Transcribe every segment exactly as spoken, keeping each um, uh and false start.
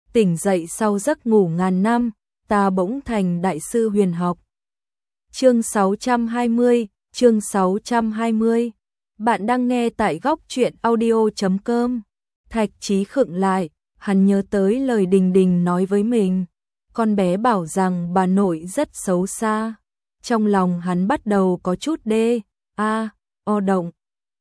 tỉnh dậy sau giấc ngủ ngàn năm, ta bỗng thành đại sư huyền học. Chương sáu trăm hai mươi, chương sáu trăm hai mươi. Bạn đang nghe tại góc truyện audio chấm com. Thạch Chí khựng lại, hắn nhớ tới lời Đình Đình nói với mình. Con bé bảo rằng bà nội rất xấu xa. Trong lòng hắn bắt đầu có chút đê, a, o động.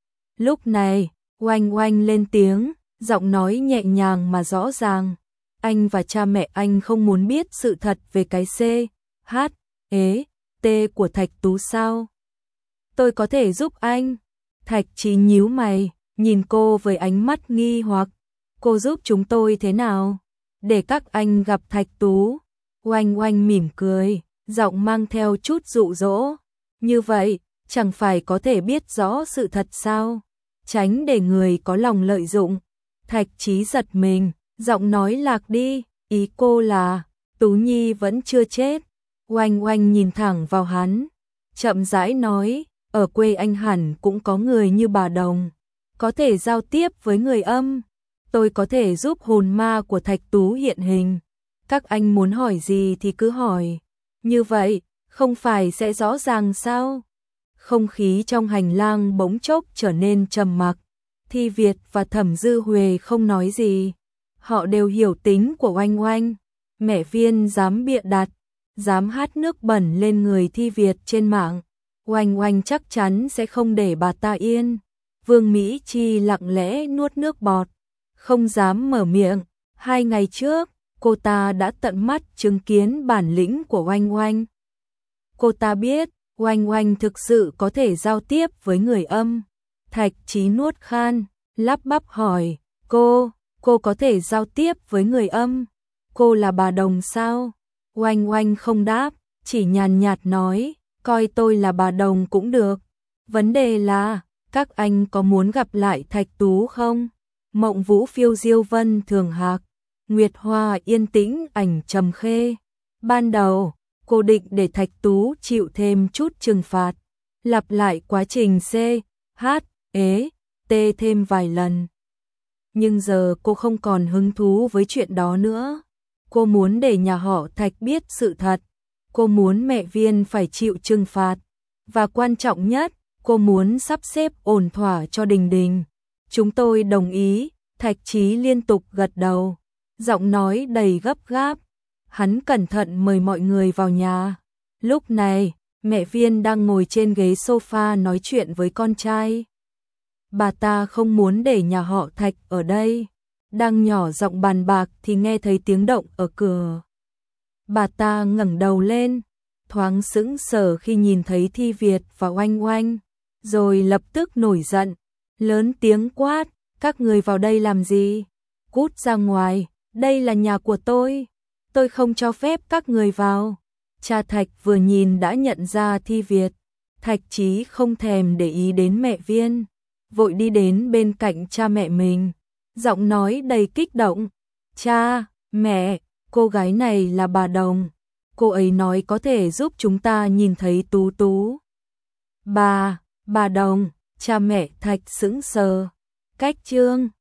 Lúc này, Oanh Oanh lên tiếng, giọng nói nhẹ nhàng mà rõ ràng. Anh và cha mẹ anh không muốn biết sự thật về cái C, H, E, T của Thạch Tú sao? Tôi có thể giúp anh. Thạch Chí nhíu mày, nhìn cô với ánh mắt nghi hoặc. Cô giúp chúng tôi thế nào? Để các anh gặp Thạch Tú. Oanh Oanh mỉm cười, giọng mang theo chút dụ dỗ. Như vậy, chẳng phải có thể biết rõ sự thật sao? Tránh để người có lòng lợi dụng. Thạch Chí giật mình, giọng nói lạc đi, ý cô là, Tú Nhi vẫn chưa chết. Oanh Oanh nhìn thẳng vào hắn, chậm rãi nói, ở quê anh hẳn cũng có người như bà Đồng, có thể giao tiếp với người âm. Tôi có thể giúp hồn ma của Thạch Tú hiện hình. Các anh muốn hỏi gì thì cứ hỏi. Như vậy, không phải sẽ rõ ràng sao? Không khí trong hành lang bỗng chốc trở nên trầm mặc. Thi Việt và Thẩm Dư Huệ không nói gì. Họ đều hiểu tính của Oanh Oanh. Mẹ Viên dám bịa đặt, dám hát nước bẩn lên người Thi Việt trên mạng. Oanh Oanh chắc chắn sẽ không để bà ta yên. Vương Mỹ Chi lặng lẽ nuốt nước bọt, không dám mở miệng. Hai ngày trước, cô ta đã tận mắt chứng kiến bản lĩnh của Oanh Oanh. Cô ta biết, Oanh Oanh thực sự có thể giao tiếp với người âm. Thạch Chí nuốt khan, lắp bắp hỏi, cô, cô có thể giao tiếp với người âm? Cô là bà Đồng sao? Oanh Oanh không đáp, chỉ nhàn nhạt nói, coi tôi là bà Đồng cũng được. Vấn đề là, các anh có muốn gặp lại Thạch Tú không? Mộng Vũ phiêu diêu vân thường hạc, Nguyệt Hoa yên tĩnh ảnh trầm khê. Ban đầu, cô định để Thạch Tú chịu thêm chút trừng phạt, lặp lại quá trình C, H, E, T thêm vài lần. Nhưng giờ cô không còn hứng thú với chuyện đó nữa. Cô muốn để nhà họ Thạch biết sự thật. Cô muốn mẹ Viên phải chịu trừng phạt. Và quan trọng nhất, cô muốn sắp xếp ổn thỏa cho Đình Đình. Chúng tôi đồng ý. Thạch Chí liên tục gật đầu, giọng nói đầy gấp gáp. Hắn cẩn thận mời mọi người vào nhà. Lúc này, mẹ Viên đang ngồi trên ghế sofa nói chuyện với con trai. Bà ta không muốn để nhà họ Thạch ở đây. Đang nhỏ giọng bàn bạc thì nghe thấy tiếng động ở cửa. Bà ta ngẩng đầu lên, thoáng sững sờ khi nhìn thấy Thi Việt và Oanh Oanh, rồi lập tức nổi giận, lớn tiếng quát, các người vào đây làm gì? Cút ra ngoài, đây là nhà của tôi. Tôi không cho phép các người vào. Cha Thạch vừa nhìn đã nhận ra Thi Việt. Thạch Chí không thèm để ý đến mẹ Viên, vội đi đến bên cạnh cha mẹ mình, giọng nói đầy kích động. Cha, mẹ, cô gái này là bà Đồng. Cô ấy nói có thể giúp chúng ta nhìn thấy Tú Tú. Bà, bà Đồng, cha mẹ Thạch sững sờ. Cách chương